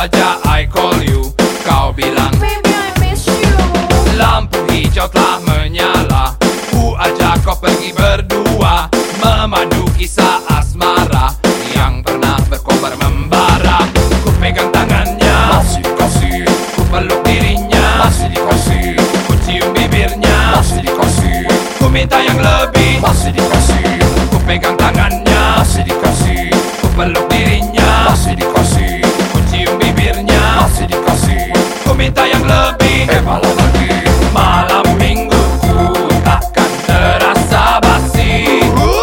saja I call you, kau bilang Baby, I miss you. lampu hijau telah menyala. Ku ajak kau pergi berdua, memadu kisah asmara yang pernah berkobar membara. Ku pegang tangannya, masih dikasih. Ku peluk dirinya, masih dikasih. Ku cium bibirnya, masih dikasih. Ku minta yang lebih, masih dikasih. Ku pegang tangannya, masih dikasih. Ku peluk dirinya, masih dikasih. Ku cium bibirnya, masih dikasih. Ku minta yang lebih, malam lagi. Malam mingguku takkan terasa basi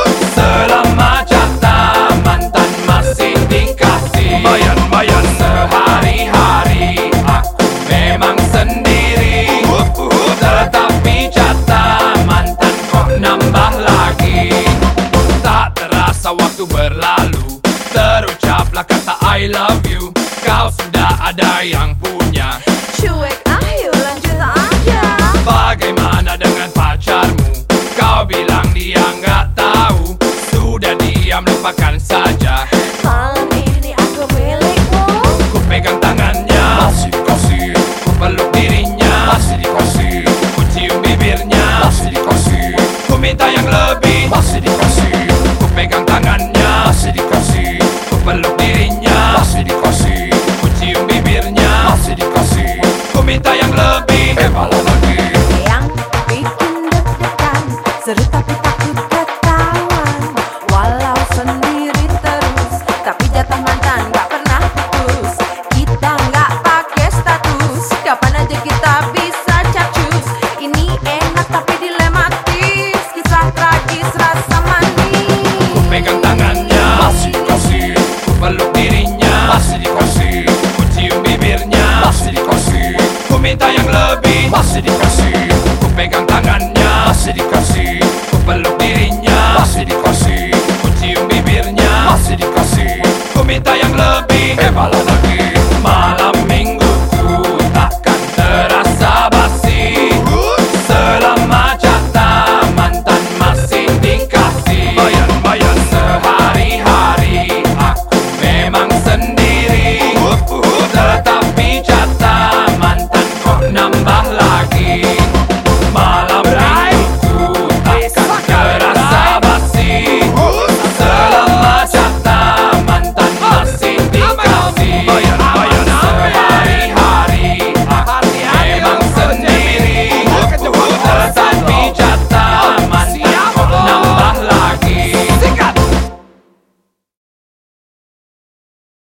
selama jatah mantan masih dikasih. Bayan sehari-hari aku memang sendiri, tetapi jatah mantan kok nambah lagi. Tak terasa waktu berlalu, terucaplah kata I love you. Kau sudah ada yang punya. Cuek, ayo lanjut aja. Bagaimana dengan pacarmu? Kau bilang dia nggak tahu. Sudah diam, lupakan saja. Malam ini aku milikmu. Ku pegang tangannya, masih dikasih. Ku peluk dirinya, masih dikasih. Ku cium bibirnya, masih dikasih. Ku minta yang lebih, masih dikasih. Ku pegang tangannya, masih dikasih. Ku peluk dirinya, masih dikasih. Ku cium bibirnya, masih dikasih. Ku minta yang lebih, malam lagi. Yang bikin deg-degan, seru tapi takut ketahuan. Walau sendiri terus, tapi jatah mantan gak pernah putus. Kita gak pakai status, kapan aja kita bisa capcus. Ini enak tapi dilematis, kisah tragis rasa manis. Ku pegang tangannya, masih dikasih. Ku peluk dirinya, masih dikasih. Ku cium bibirnya, masih dikasih. Ku minta yang lebih, masih dikasih. Ku pegang tangannya, masih dikasih. Ku peluk dirinya, masih dikasih. Ku cium bibirnya, masih dikasih. Ku minta yang lebih.